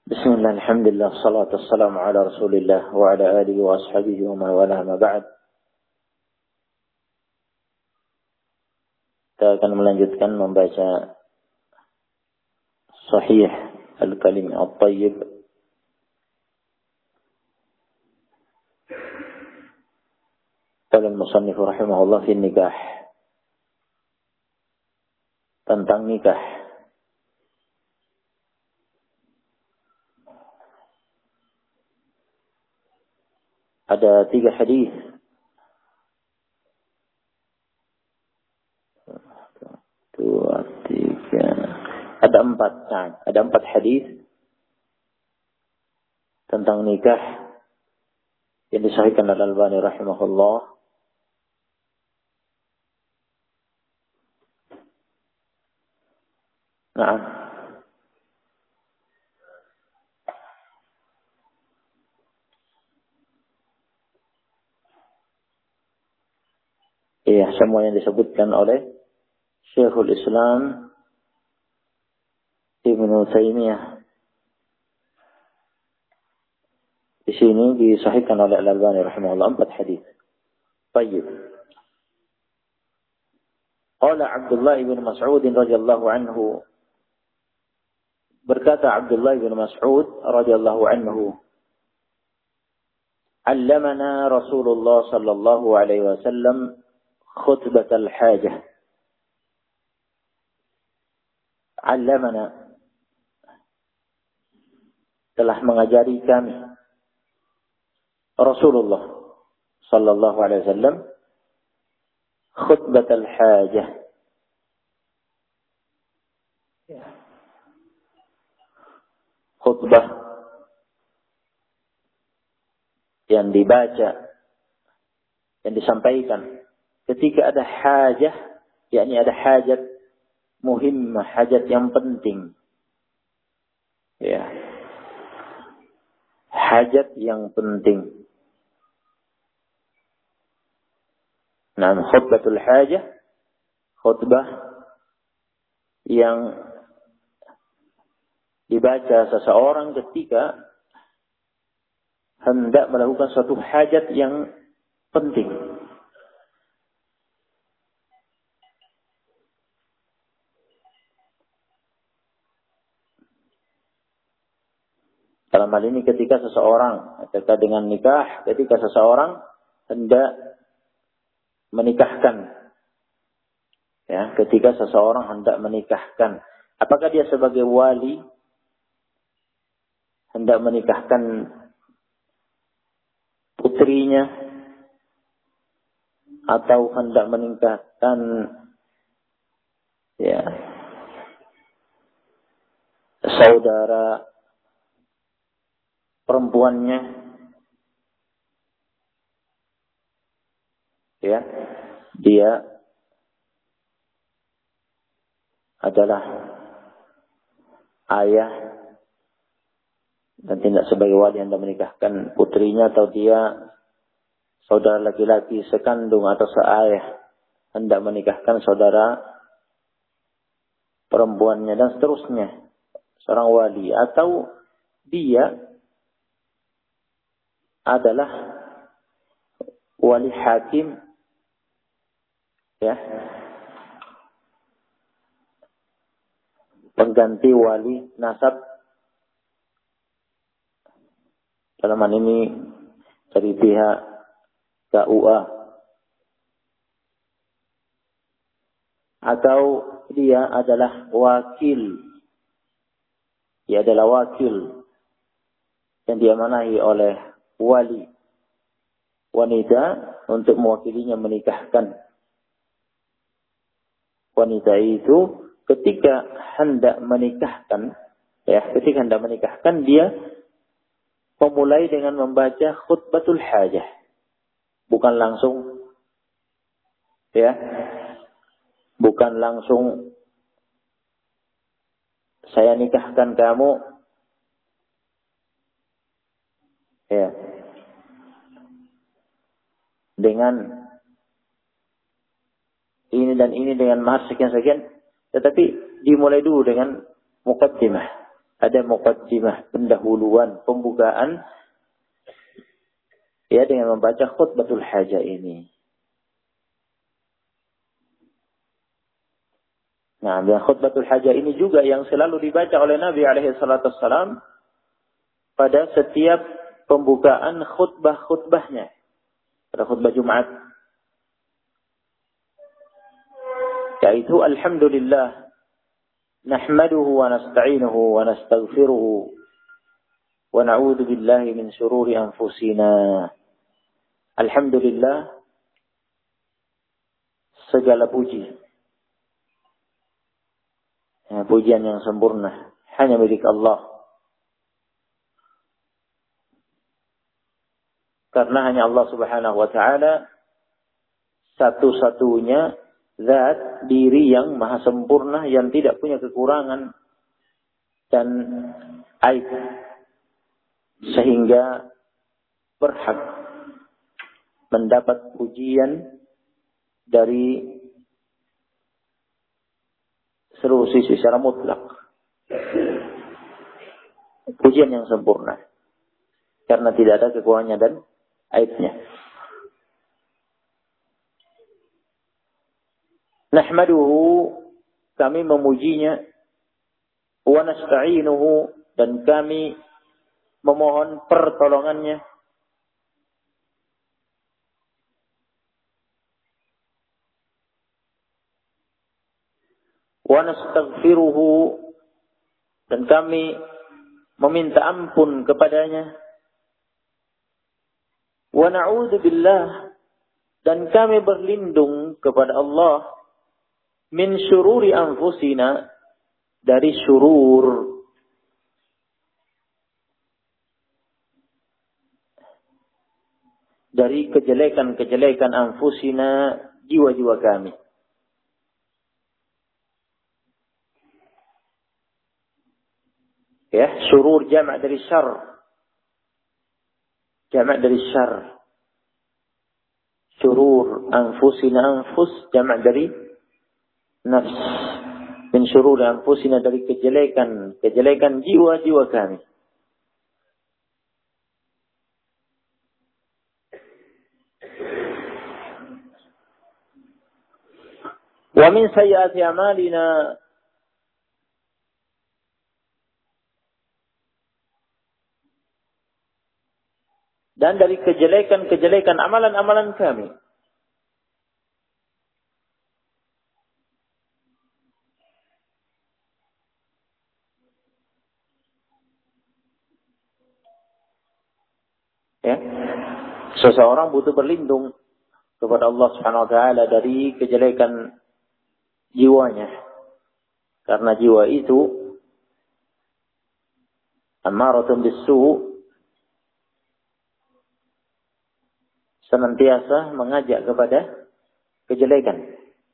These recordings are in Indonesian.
Bismillah, alhamdulillah, salatu wassalamu ala rasulillah wa ala alihi wa ashabihi wa man wala ma ba'd. Kita akan melanjutkan membaca Sahih Al-Kalim At-Tayyib qala al-musannif rahimahullah fi nikah, tentang nikah. Ada 3 hadis. Ada 4. Nah, ada 4 hadis tentang nikah yang disahihkan oleh Al-Albani rahimahullah. Nah, iya, semua yang disebutkan oleh Syekhul Islam Ibnu Taimiyah di sini disahihkan oleh Al-Albani rahimahullah 4 hadis. Baik. Qala Abdullah bin Mas'ud radhiyallahu anhu, berkata Abdullah bin Mas'ud radhiyallahu anhu, "Allamana Rasulullah sallallahu alaihi wasallam khutbatal hajah." Allamana, telah mengajari kami Rasulullah sallallahu alaihi wasallam khutbatal hajah, khutbah yang dibaca, yang disampaikan ketika ada hajah, yakni ada hajat muhimmah, hajat yang penting. Ya. Hajat yang penting. Nah, khutbatul hajah, khutbah yang dibaca seseorang ketika hendak melakukan suatu hajat yang penting. Dalam hal ini ketika seseorang, ketika dengan nikah, ketika seseorang hendak menikahkan. Ya, ketika seseorang hendak menikahkan, apakah dia sebagai wali hendak menikahkan putrinya atau hendak menikahkan ya saudara perempuannya, ya, dia adalah ayah dan tidak sebagai wali hendak menikahkan putrinya, atau dia saudara laki-laki sekandung atau seayah hendak menikahkan saudara perempuannya dan seterusnya, seorang wali, atau dia adalah wali hakim, ya, pengganti wali nasab, dalam hal ini dari pihak KUA, atau dia adalah wakil, dia adalah wakil yang diamanahi oleh wali wanita untuk mewakilinya menikahkan wanita itu. Ketika hendak menikahkan, ya, ketika hendak menikahkan, dia memulai dengan membaca khutbatul hajah, bukan langsung, ya, bukan langsung saya nikahkan kamu, ya, dengan ini dan ini dengan mahar sekian-sekian, tetapi dimulai dulu dengan muqaddimah, ada muqaddimah, pendahuluan, pembukaan, ya, dengan membaca khutbatul hajah ini. Nah, dan khutbatul hajah ini juga yang selalu dibaca oleh Nabi alaihi salatu wassalam pada setiap pembukaan khutbah-khutbahnya. Pada khutbah Jumat. Yaitu alhamdulillah nahmaduhu wa nasta'inuhu wa nastaghfiruhu wa na'udzu billahi min syururi anfusina. Alhamdulillah, segala puji, ya, pujian yang sempurna hanya milik Allah. Karena hanya Allah Subhanahu wa taala satu-satunya zat diri yang maha sempurna, yang tidak punya kekurangan dan aib, sehingga berhak mendapat pujian dari seluruh sisi secara mutlak. Pujian yang sempurna. Karena tidak ada kekurangannya dan aibnya. Nahmaduhu, kami memujinya, wa nasta'inuhu, dan kami memohon pertolongannya, wa nastaghfiruhu, dan kami meminta ampun kepadanya, wa na'udzu billah, dan kami berlindung kepada Allah, min syururi anfusina, dari syurur, dari kejelekan-kejelekan anfusina, jiwa-jiwa kami. Ya, syurur jamak dari syarr. Jamak dari syarr. Syurur anfusina, anfus jamak dari nafs. Min syurur anfusina, dari kejelekan jiwa-jiwa kami. Wa min sayyiati a'malina, dan dari kejelekan amalan-amalan kami. Ya. Seseorang butuh berlindung kepada Allah Subhanahu wa taala dari kejelekan jiwanya. Karena jiwa itu ammaratun bis-su', senantiasa mengajak kepada kejelekan.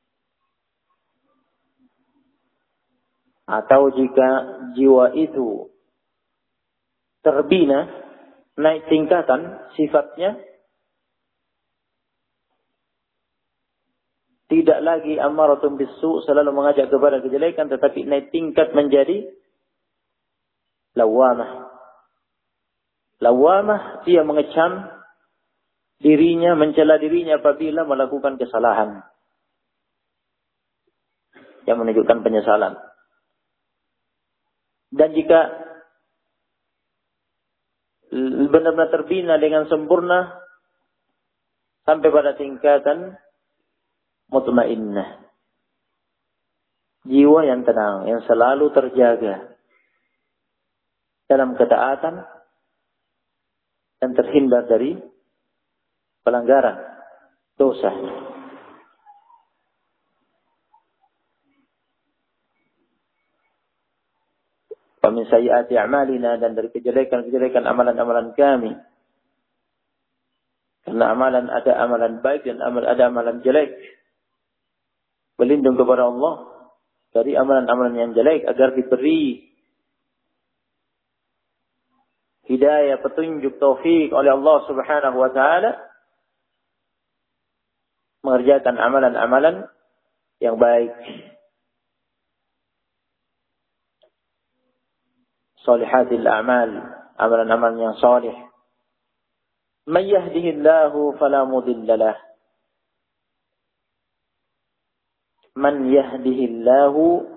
Atau jika jiwa itu terbina, naik tingkatan sifatnya, tidak lagi ammaratun bis-su', selalu mengajak kepada kejelekan, tetapi naik tingkat menjadi lawamah. Lawamah, dia mengecam dirinya, mencela dirinya apabila melakukan kesalahan yang menunjukkan penyesalan. Dan jika benar-benar terbina dengan sempurna sampai pada tingkatan mutmainnah, jiwa yang tenang, yang selalu terjaga dalam ketaatan dan terhindar dari pelanggaran, dosa. Wa min sayyiati a'malina, dan dari kejelekan-kejelekan amalan-amalan kami. Karena amalan, ada amalan baik dan ada amalan jelek. Berlindung kepada Allah dari amalan-amalan yang jelek agar diberi hidayah, petunjuk, taufik oleh Allah Subhanahu wa taala mengerjakan amalan-amalan yang baik. Salihatil a'mal, amalan-amalan yang salih. Man yahdihillahu fala mudhillalah. Man yahdihillahu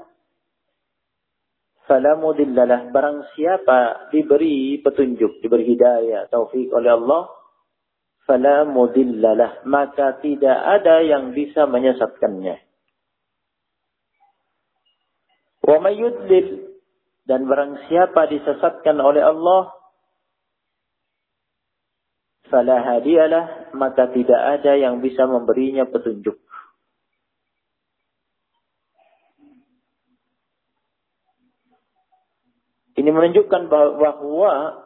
fala mudhillalah. Barang siapa diberi petunjuk, diberi hidayah, taufik oleh Allah, fala mudhillalah, maka tidak ada yang bisa menyesatkannya. Wa may yudlil, dan barang siapa disesatkan oleh Allah, fala hadiyalah, maka tidak ada yang bisa memberinya petunjuk. Ini menunjukkan bahwa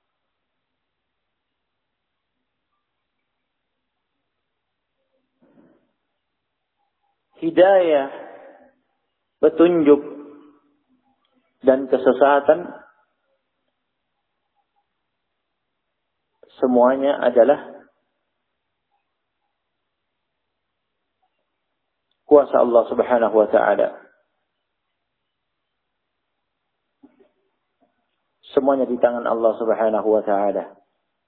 hidayah, petunjuk, dan kesesatan semuanya adalah kuasa Allah Subhanahu wa ta'ala. Semuanya di tangan Allah Subhanahu wa ta'ala.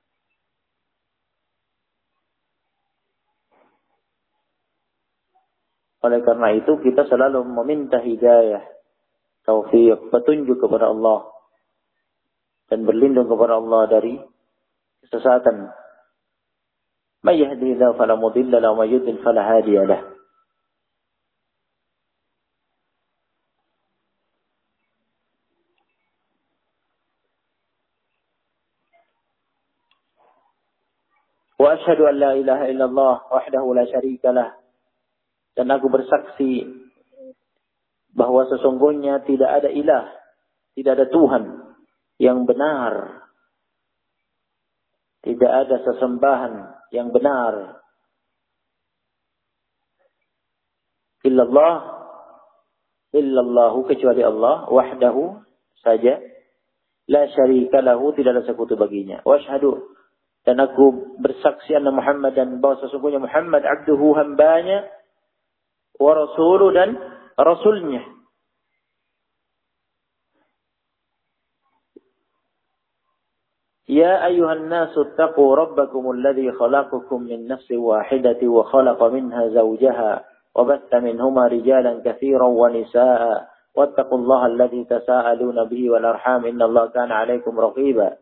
Oleh karena itu kita selalu meminta hidayah, taufik, petunjuk kepada Allah, dan berlindung kepada Allah dari kesesatan. May yahdihillahu fala mudilla lahu wa may yudlil fala hadiya lahu. Wa asyhadu an la ilaha illallah wahdahu la syarika lah. Dan aku bersaksi bahwa sesungguhnya tidak ada ilah, tidak ada Tuhan yang benar, tidak ada sesembahan yang benar illallahu, kecuali Allah, wahdahu saja, la syarika lahu, tidak ada sekutu baginya. Wa asyhadu, dan aku bersaksi anna Muhammad, dan bahwa sesungguhnya Muhammad abduhu, hambanya, wa rasuluh, dan rasulnya. Ya ayuhan nasu taqu rabbakumul ladzi khalaqakum min nafsin wahidatin wa khalaqa minha zawjaha wa batha minhuma rijalan katsiran wa nisaa'a wattaqullaha alladzi tasaaluna bihi wal arham innallaha kana 'alaikum raqiba.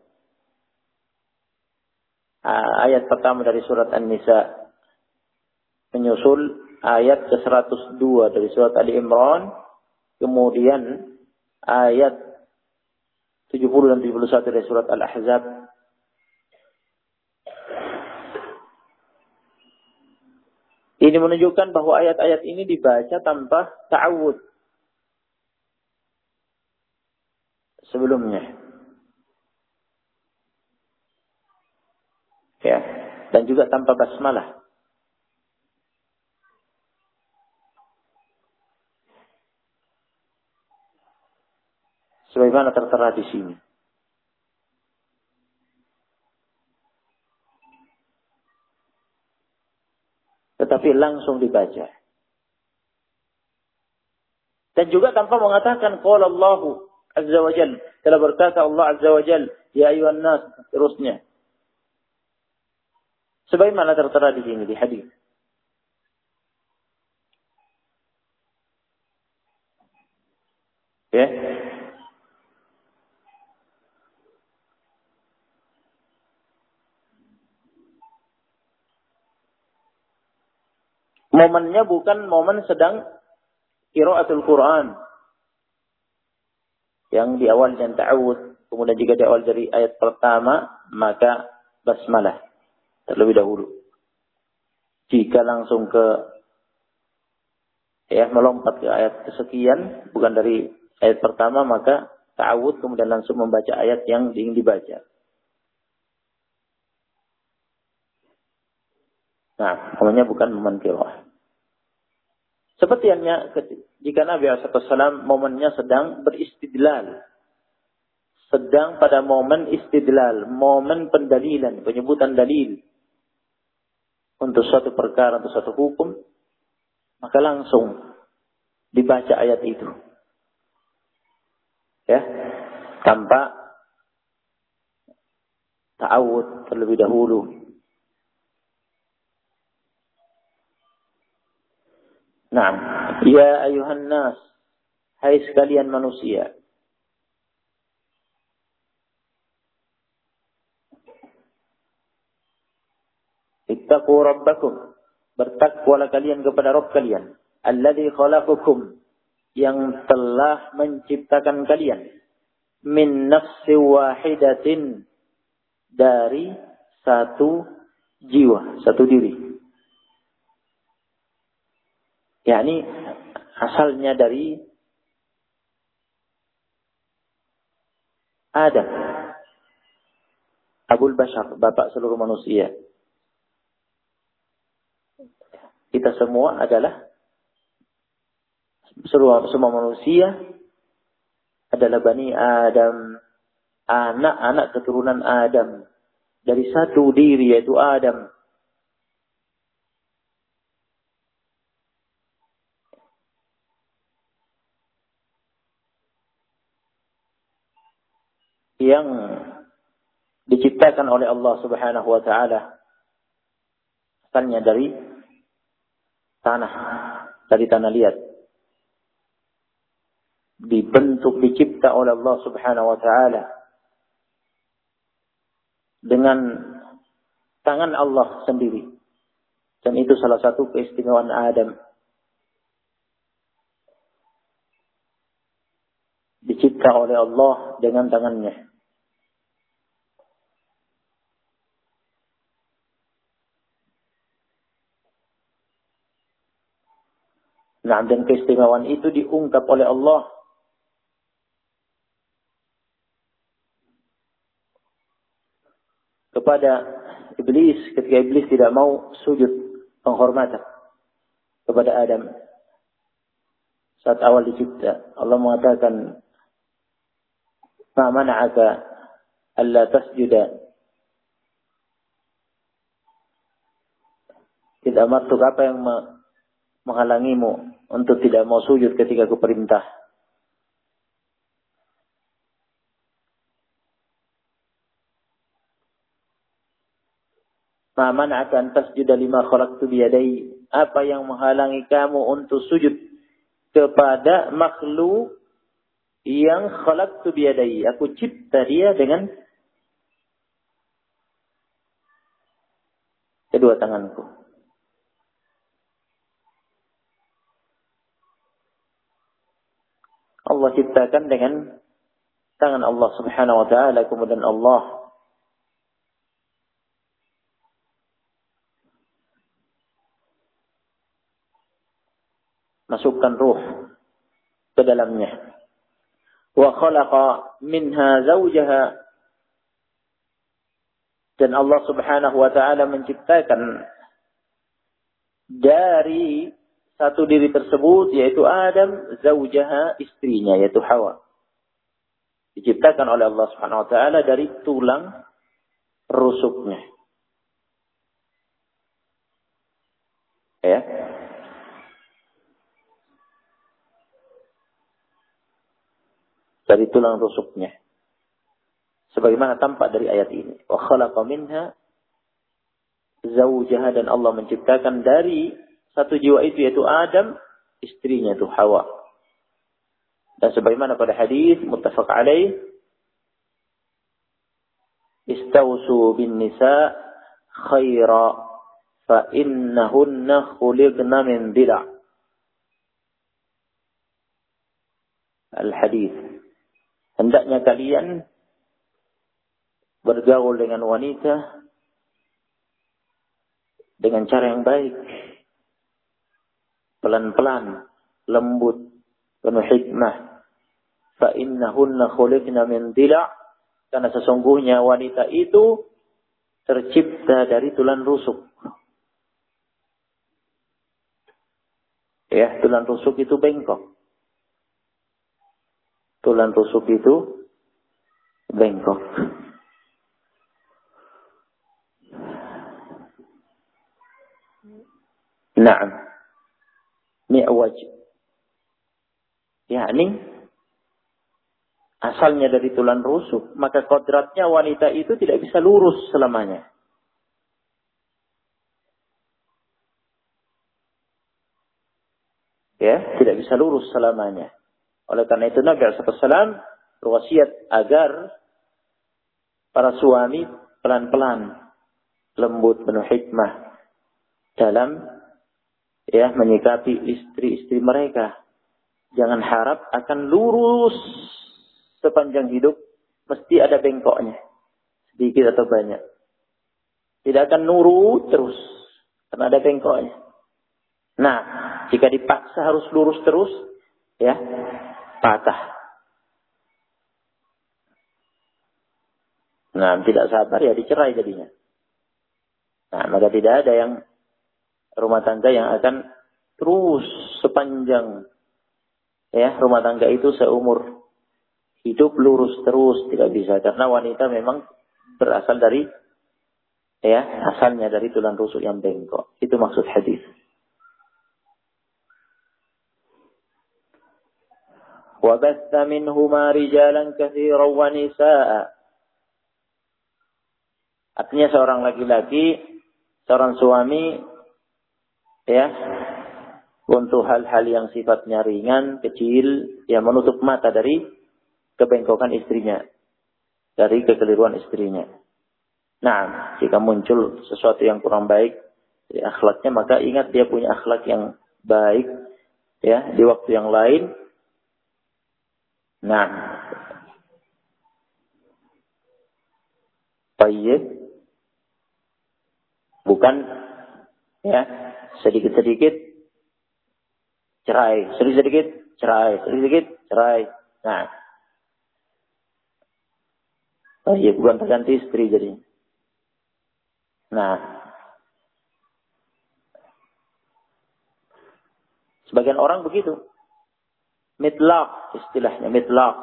Ayat pertama dari surat An-Nisa menyusul ayat ke-102 dari surat Ali Imran, kemudian ayat 70 dan 71 dari surat Al-Ahzab. Ini menunjukkan bahwa ayat-ayat ini dibaca tanpa ta'awud sebelumnya. Ya, dan juga tanpa basmalah. Sebagaimana tertera di sini. Tetapi langsung dibaca. Dan juga tanpa mengatakan qala Allahu azza wa jalla, telah berkata Allah azza wa jalla, ya ayyuhan nas, terusnya. Sebagaimana tertera di sini di hadis. Ya. Momennya bukan momen sedang qiraatul Quran yang diawali dengan ta'awud, kemudian jika diawali dari ayat pertama maka basmalah terlebih dahulu. Jika langsung melompat ke ayat kesekian bukan dari ayat pertama maka ta'awud, kemudian langsung membaca ayat yang ingin dibaca. Nah, namanya bukan momen qiraah. Seperti halnya jika Nabi SAW momennya sedang beristidlal. Sedang pada momen istidlal, momen pendalilan, penyebutan dalil untuk suatu perkara, untuk suatu hukum, maka langsung dibaca ayat itu. Ya. tanpa ta'awud terlebih dahulu. Nah, ya ayuhan nas, hai sekalian manusia. Ittaqu rabbakum, bertakwalah kalian kepada Rabb kalian, alladzi khalaqakum, yang telah menciptakan kalian, min nafsi wahidatin, dari satu jiwa, satu diri. yakni asalnya dari Adam, Abul Bashar, bapak seluruh manusia. Kita semua adalah semua manusia adalah Bani Adam, anak-anak keturunan Adam, dari satu diri yaitu Adam. Yang diciptakan oleh Allah Subhanahu wa taala asalnya dari tanah, dari tanah liat. Dibentuk, dicipta oleh Allah Subhanahu wa taala dengan tangan Allah sendiri. Dan itu salah satu keistimewaan Adam. Dicipta oleh Allah dengan tangannya. Nah, dan keistimewaan itu diungkap oleh Allah kepada Iblis ketika Iblis tidak mau sujud penghormatan kepada Adam. Saat awal dicipta, Allah mengatakan, "Ma mana'aka alla tasjuda?" Tidak amartuk, apa yang menghalangimu untuk tidak mau sujud ketika aku perintah? Ma mana'aka an tasjuda lima khalaqtu biyadai? Apa yang menghalangi kamu untuk sujud kepada makhluk yang khalaqtu biyadai? Aku cipta dia dengan kedua tanganku. Allah ciptakan dengan tangan Allah Subhanahu wa taala, kemudian Allah masukkan ruh ke dalamnya. Wa khalaqa minha zawjaha, dan Allah Subhanahu wa taala menciptakan dari satu diri tersebut yaitu Adam, zawjaha, istrinya yaitu Hawa. Diciptakan oleh Allah Subhanahu wa taala dari tulang rusuknya. Ya. Dari tulang rusuknya. Sebagaimana tampak dari ayat ini. Wa khalaqa minha zawjaha, dan Allah menciptakan dari satu jiwa itu yaitu Adam, istrinya itu Hawa. Dan sebagaimana pada hadis muttafaq alaih, istausu bin nisa khaira fa innahunna khuliqna min dila'. Al-hadis. Hendaknya kalian bergaul dengan wanita dengan cara yang baik, pelan-pelan, lembut, penuh hikmah. Fa innahunna khuliqna min dila', karena sesungguhnya wanita itu tercipta dari tulang rusuk. Ya, tulang rusuk itu bengkok. Tulang rusuk itu bengkok. Naam. Mi'waj. Yakni asalnya dari tulang rusuk, maka kodratnya wanita itu tidak bisa lurus selamanya. Ya, tidak bisa lurus selamanya. Oleh karena itu Nabi SAW berwasiat agar para suami pelan-pelan, lembut, penuh hikmah dalam menyikapi istri-istri mereka. Jangan harap akan lurus sepanjang hidup, mesti ada bengkoknya, sedikit atau banyak. Tidak akan nurut terus, karena ada bengkoknya. Nah, jika dipaksa harus lurus terus, patah. Nah, tidak sabar ya dicerai jadinya. Nah, maka tidak ada yang rumah tangga yang akan terus sepanjang rumah tangga itu seumur hidup lurus terus, tidak bisa. Karena wanita memang berasal dari asalnya dari tulang rusuk yang bengkok. Itu maksud hadis. Wa batha minhuma rijalan katsiran wa nisaa. Artinya seorang laki-laki, seorang suami untuk hal-hal yang sifatnya ringan, kecil, menutup mata dari kebengkokan istrinya, dari kekeliruan istrinya. Nah, jika muncul sesuatu yang kurang baik dari akhlaknya, maka ingat dia punya akhlak yang baik di waktu yang lain. Nah, baik, bukan sedikit-sedikit cerai, sedikit-sedikit cerai, sedikit-sedikit cerai. Nah, bukan terganti istri jadi. Nah, sebagian orang begitu. Mitlaq istilahnya, mitlaq.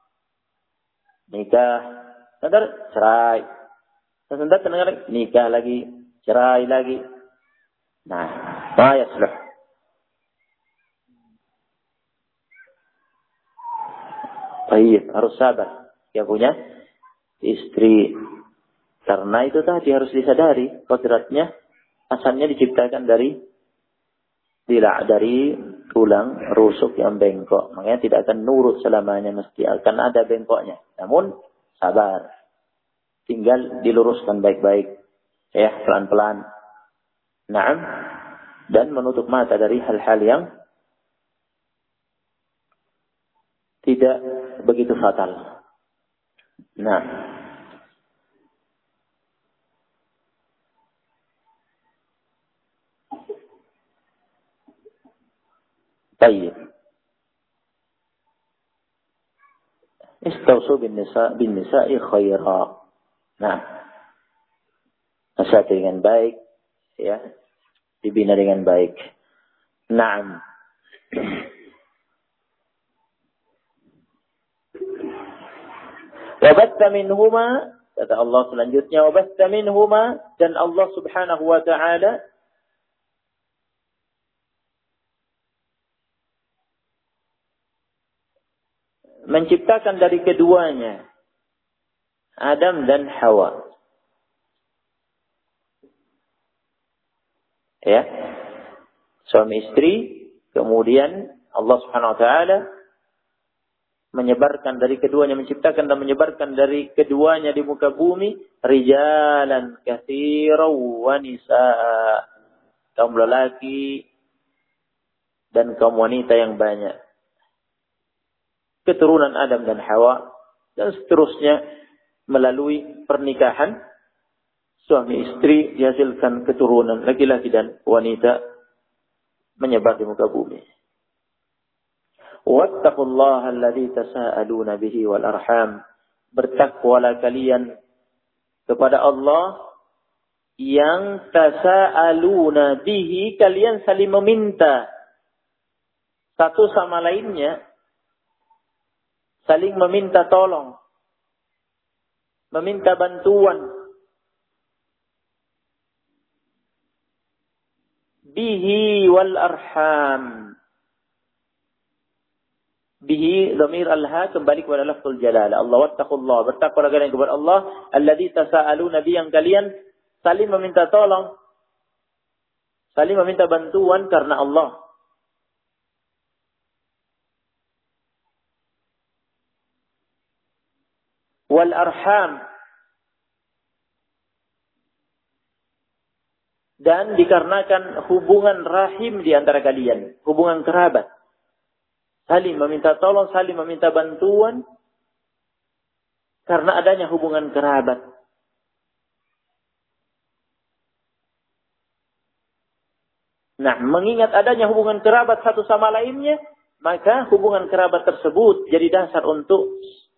Nikah, sebentar cerai. Sebentar nikah lagi, cerai lagi. Nah, yasluh. Baik, harus sabar. Dia punya istri. Karena itu tadi harus disadari, kodratnya asalnya diciptakan dari tulang rusuk yang bengkok. Makanya tidak akan nurut selamanya, mesti akan ada bengkoknya. Namun sabar. Tinggal diluruskan baik-baik. Pelan-pelan. Naam. Dan menutup mata dari hal-hal yang tidak begitu fatal. Nah. Baik. Istausu bin nisa'i khaira. Nah. Nasihati dengan baik. Dibina dengan baik. Naam. Wabatta minhuma, kata Allah selanjutnya, wabatta minhuma, dan Allah subhanahu wa ta'ala menciptakan dari keduanya Adam dan Hawa. Suami istri, kemudian Allah Subhanahu wa taala menyebarkan dari keduanya, menciptakan dan menyebarkan dari keduanya di muka bumi rijalan katsiran wa nisaa, kaum lelaki dan kaum wanita yang banyak. Keturunan Adam dan Hawa dan seterusnya melalui pernikahan suami istri dihasilkan keturunan laki-laki dan wanita menyebar di muka bumi. Wattaqullaha alladzi tasaaluna bihi wal arham. Bertakwalah kalian kepada Allah yang tasaaluna bihi, kalian saling meminta satu sama lainnya, saling meminta tolong, meminta bantuan. Bihi wal arham, bihi dhamir al-ha kembali kepada lafzul jalalah. Allah wattaqullah, bertakwalah kalian kepada Allah, alladzi tasaaluna bi, yang kalian saling meminta tolong, saling meminta bantuan karena Allah. Wal arham, dan dikarenakan hubungan rahim di antara kalian, hubungan kerabat. Saling meminta tolong, saling meminta bantuan karena adanya hubungan kerabat. Nah, mengingat adanya hubungan kerabat satu sama lainnya, maka hubungan kerabat tersebut jadi dasar untuk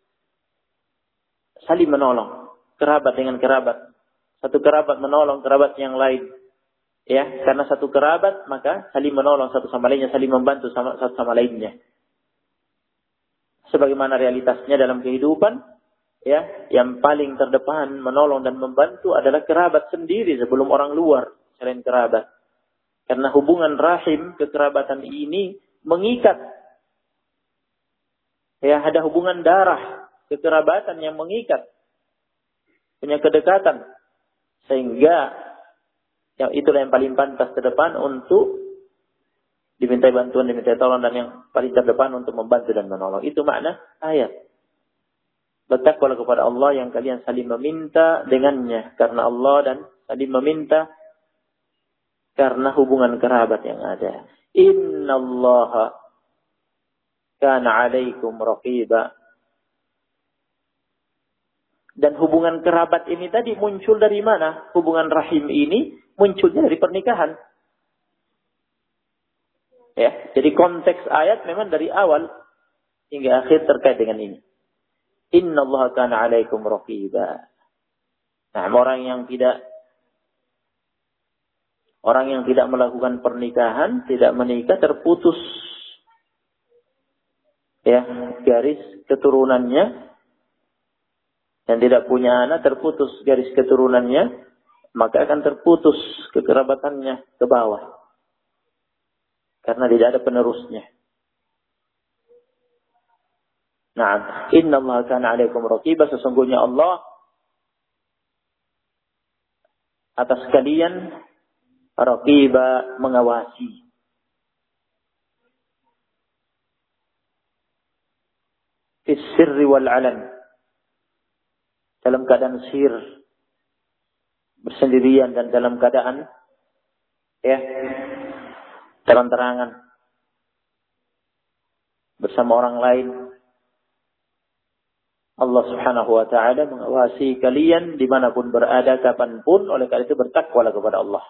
saling menolong. Kerabat dengan kerabat. Satu kerabat menolong kerabat yang lain. Ya, karena satu kerabat, maka saling menolong satu sama lainnya, saling membantu satu sama lainnya. Sebagaimana realitasnya dalam kehidupan, ya, yang paling terdepan menolong dan membantu adalah kerabat sendiri sebelum orang luar selain kerabat. Karena hubungan rahim, kekerabatan ini mengikat. Ya, ada hubungan darah, kekerabatan yang mengikat. Punya kedekatan. Sehingga yang itulah yang paling pantas terdepan untuk dimintai bantuan, dimintai tolong, dan yang paling terdepan untuk membantu dan menolong. Itu makna ayat. Bertakwalah kepada Allah yang kalian saling meminta dengannya karena Allah, dan saling meminta karena hubungan kerabat yang ada. Innallaha kana 'alaikum raqiba. Dan hubungan kerabat ini tadi muncul dari mana? Hubungan rahim ini muncul dari pernikahan. Ya, jadi konteks ayat memang dari awal hingga akhir terkait dengan ini. Innallaha kana 'alaikum raqiba. Nah, orang yang tidak melakukan pernikahan, tidak menikah, terputus ya garis keturunannya, dan tidak punya anak, terputus garis keturunannya, maka akan terputus kekerabatannya ke bawah. Karena tidak ada penerusnya. Nah, innallaha kana 'alaikum raqiba, sesungguhnya Allah atas kalian raqiba, mengawasi. Fis sirri wal 'alan, dalam keadaan sir, bersendirian, dan dalam keadaan ya terang-terangan bersama orang lain. Allah Subhanahu wa ta'ala mengawasi kalian dimanapun berada, kapanpun. Oleh karena itu bertakwalah kepada Allah.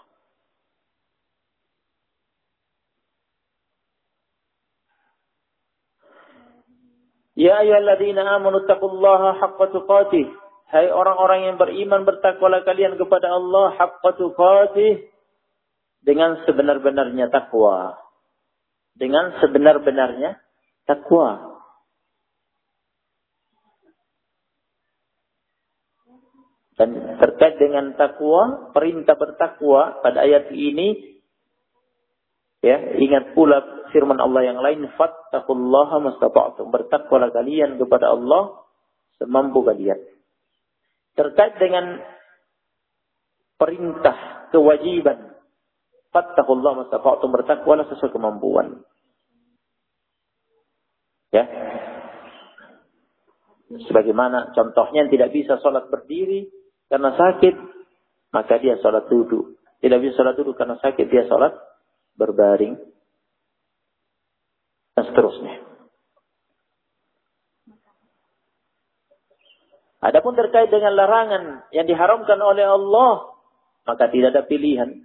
Ya ayyuhalladzina amanu taqullaha haqqa tuqatih. Hai orang-orang yang beriman, bertakwalah kalian kepada Allah haqqa tuqatih, dengan sebenar-benarnya takwa. Dengan sebenar-benarnya takwa. Dan terkait dengan takwa, perintah bertakwa pada ayat ini, ya, ingat pula firman Allah yang lain, fattaqullaha mastata'tum, bertakwalah kalian kepada Allah semampu kalian. Terkait dengan perintah kewajiban, fattaqullaha mastata'tum, bertakwalah sesuai kemampuan. Ya. Sebagaimana contohnya, yang tidak bisa sholat berdiri karena sakit, maka dia sholat duduk. Tidak bisa sholat duduk karena sakit, dia sholat berbaring, dan seterusnya. Adapun terkait dengan larangan yang diharamkan oleh Allah, maka tidak ada pilihan.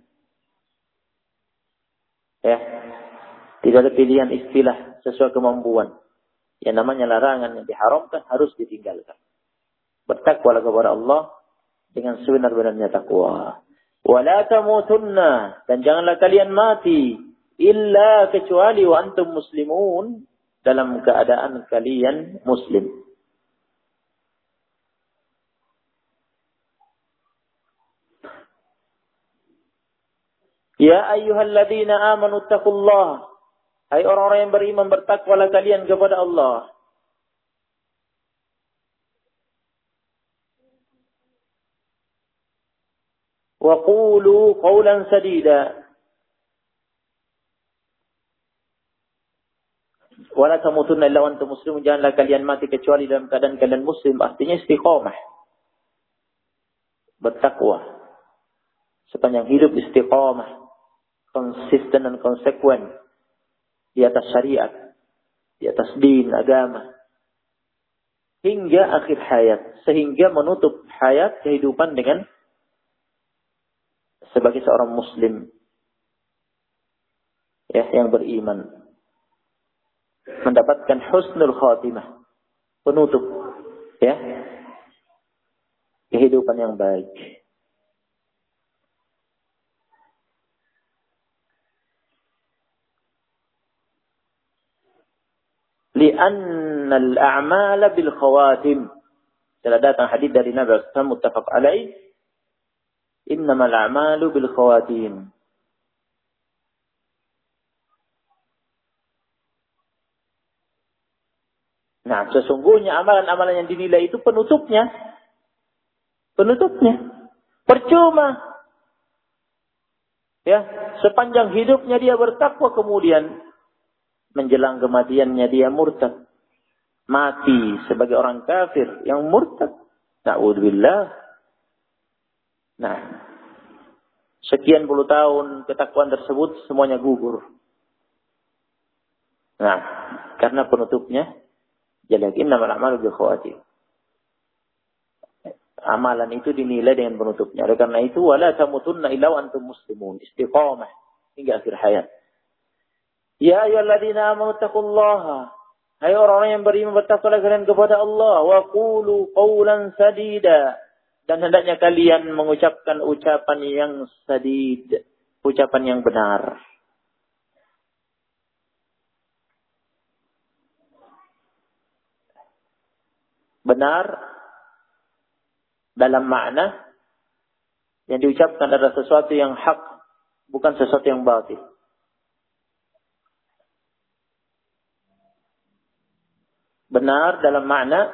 Ya, tidak ada pilihan istilah sesuai kemampuan. Yang namanya larangan yang diharamkan harus ditinggalkan. Bertakwalah kepada Allah dengan sebenar-benarnya takwa. Wala tamutunna, dan janganlah kalian mati illa kecuali wa antum muslimun, dalam keadaan kalian muslim. Ya ayyuhalladzina amanu taqullaha, Hai orang-orang yang beriman, bertakwalah kalian kepada Allah. Wa qulu qawlan sadida. Wala tamutunna illa wa antum muslimun. Janganlah kalian mati kecuali dalam keadaan kalian muslim. Artinya istiqamah. Bertakwa. Sepanjang hidup istiqamah. Konsisten dan konsekuen. Di atas syariat. Di atas din, agama. Hingga akhir hayat. Sehingga menutup hayat kehidupan dengan sebagai seorang muslim. Ya, yang beriman. Mendapatkan husnul khatimah. Penutup. Ya. Kehidupan yang baik. Li'anna al-a'mala bil khawatim. Telah datang hadis dari Nabi sallallahu muttafaq alaih. Innamal a'malu bil khawatim. Nah, sesungguhnya amalan-amalan yang dinilai itu penutupnya. Penutupnya. Percuma. Ya, sepanjang hidupnya dia bertakwa, kemudian menjelang kematiannya dia murtad. Mati sebagai orang kafir yang murtad. Na'udzubillah. Nah, sekian puluh tahun ketakwaan tersebut semuanya gugur. Nah, karena penutupnya jelek. Innamal a'malu bil khawatim. Amalan itu dinilai dengan penutupnya. Oleh karena itu, wala tamutunna illa wa antum muslimun. Istiqamah hingga akhir hayat. Ya ayyuhalladzina amanu taqullaha. Hai orang-orang yang beriman, bertakwalah kalian kepada Allah. Wa qulu qawlan sadida. Dan hendaknya kalian mengucapkan ucapan yang sadid. Ucapan yang benar. Benar dalam makna yang diucapkan adalah sesuatu yang hak. Bukan sesuatu yang batil. Benar dalam makna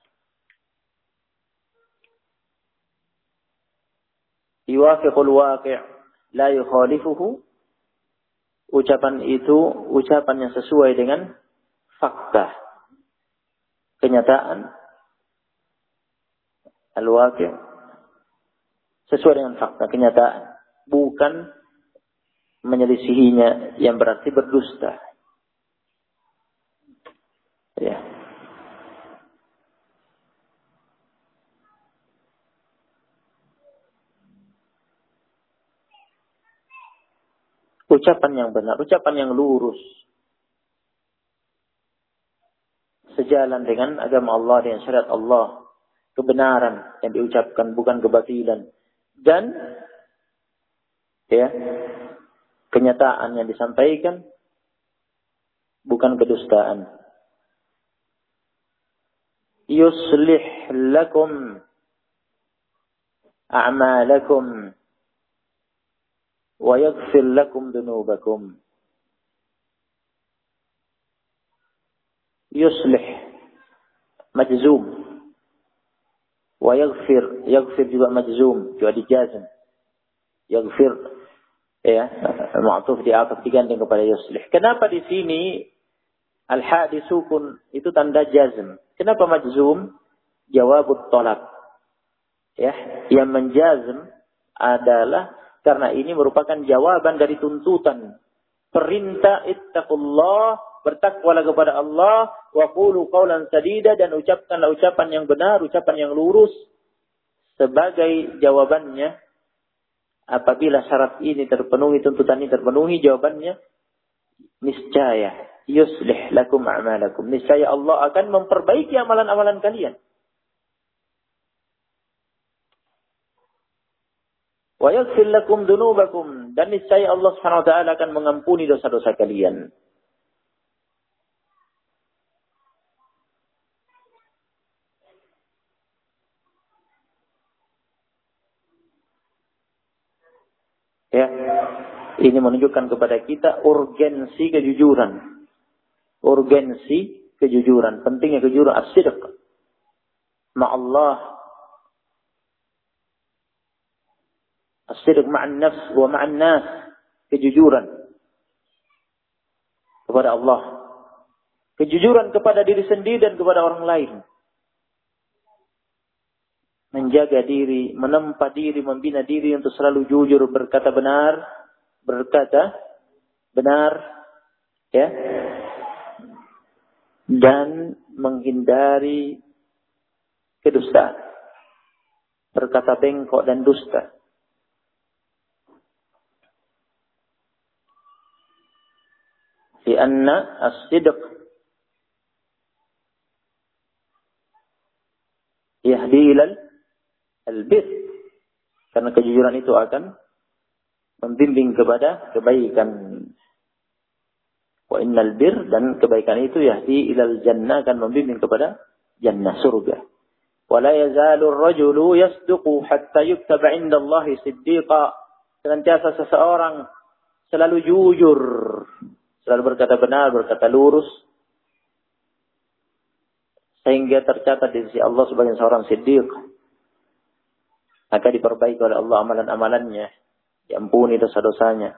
yuwafiqul waqi' la yukhalifuhu. Ucapan itu ucapan yang sesuai dengan fakta, kenyataan. Al-waqi' sesuai dengan fakta, kenyataan, bukan menyelisihinya yang berarti berdusta. Ya. Ucapan yang benar, ucapan yang lurus. Sejalan dengan agama Allah, dengan syariat Allah. Kebenaran yang diucapkan, bukan kebatilan. Dan ya, kenyataan yang disampaikan, bukan kedustaan. Yuslih lakum a'malakum. Wa yaghfir lakum dunubakum. Yuslih majzum. Wa yaghfir juga majzum, juga dijazm. Yaghfir ya, ma'tuf di'ataf digantung kepada yuslih. Kenapa di sini al-ha disukun itu tanda jazm? Kenapa majzum? Jawabut talab. Ya, yang menjazm adalah karena ini merupakan jawaban dari tuntutan. Perintah ittaqullah, bertakwalah kepada Allah, wa qulu qawlan sadida, dan ucapkanlah ucapan yang benar, ucapan yang lurus. Sebagai jawabannya, apabila syarat ini terpenuhi, tuntutan ini terpenuhi, jawabannya niscaya yuslih lakum a'malakum. Niscaya Allah akan memperbaiki amalan-amalan kalian. Wa yaghfir lakum dunubakum, dan niscaya Allah Subhanahu wa taala akan mengampuni dosa-dosa kalian. Ya. Ini menunjukkan kepada kita urgensi kejujuran. urgensi kejujuran, pentingnya kejujuran, as-sidq ma'allah, as-sidq ma'an nafs wa ma'an nas, kejujuran kepada Allah, kejujuran kepada diri sendiri dan kepada orang lain. Menjaga diri, menempa diri, membina diri untuk selalu jujur, berkata benar, ya, dan menghindari kedustaan, berkata bengkok dan dusta. Fi anna as-sidq yahdi ilal al-bir, karena kejujuran itu akan membimbing kepada kebaikan. Wa innal bir, dan kebaikan itu yahdi ilal jannah, akan membimbing kepada jannah, surga. Wa la yazalu ar-rajulu yasduqu hatta yuktaba 'inda Allah siddiqa. Senantiasa seseorang selalu jujur, selalu berkata benar, berkata lurus, sehingga tercatat di sisi Allah sebagai seorang siddiq. Maka diperbaiki oleh Allah amalan-amalannya, diampuni dosa-dosanya.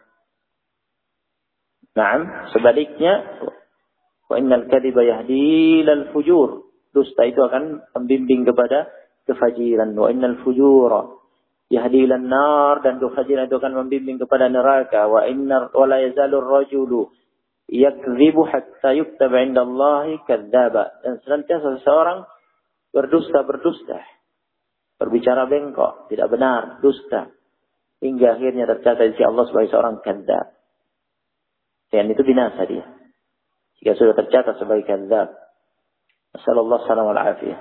Naam, sebaliknya, wa innal kadhiba yahdi ilal fujur. Dusta itu akan membimbing kepada kefajiran. Wa innal fujura yahdi ilan nar, dan kefajiran itu akan membimbing kepada neraka. Wa la yazalu ar-rajulu yakdzibu hatta yuktaba 'inda Allahi kadzdzaba. Dan senantiasa seseorang berdusta, berbicara bengkok, tidak benar, dusta, hingga akhirnya tercatat di sisi Allah sebagai seorang kadzdzab. Dan itu binasa dia jika sudah tercatat sebagai kadzdzab. Nasallallahu alaihi wasallam al-afiyah.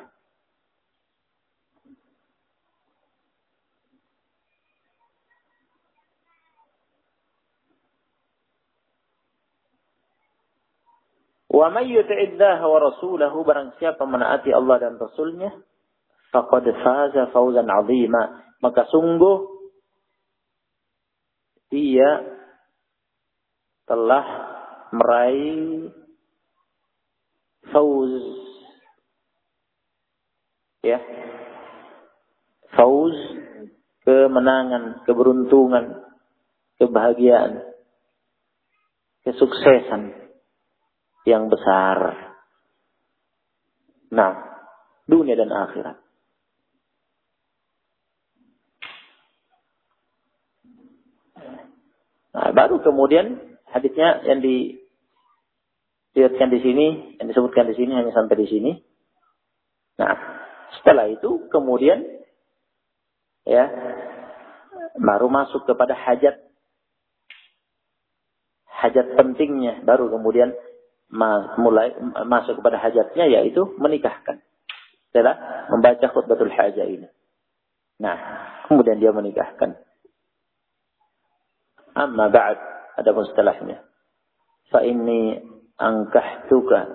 Wa may yuti'illaha wa rasulahu, barang siapa menaati Allah dan Rasulnya, faqad faza fawzan 'azima, maka sungguh dia telah meraih fauz, ya, fauz, kemenangan, keberuntungan, kebahagiaan, kesuksesan yang besar. Nah, dunia dan akhirat. Nah, baru kemudian hadisnya yang dilihatkan di sini, yang disebutkan di sini hanya sampai di sini. Nah, setelah itu kemudian ya baru masuk kepada hajat pentingnya, baru kemudian mulai masuk kepada hajatnya, yaitu menikahkan. Setelah membaca khutbatul hajah ini. Nah, kemudian dia menikahkan. Amma ba'd, adapun setelahnya, fa inni ankahtuka,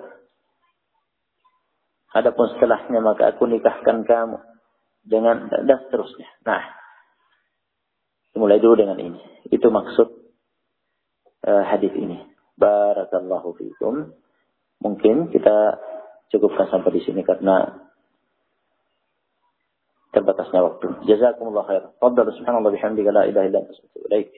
adapun setelahnya maka aku nikahkan kamu dengan, dan seterusnya. Nah, mulai dulu dengan ini. Itu maksud hadis ini. Barakallahu fikum. Mungkin kita cukupkan sampai di sini karena terbatasnya waktu. Jazakumullah khair. Fadhal subhanallah bihamdika la ilaha illa anta astaghfiruka wa atubu ilaik.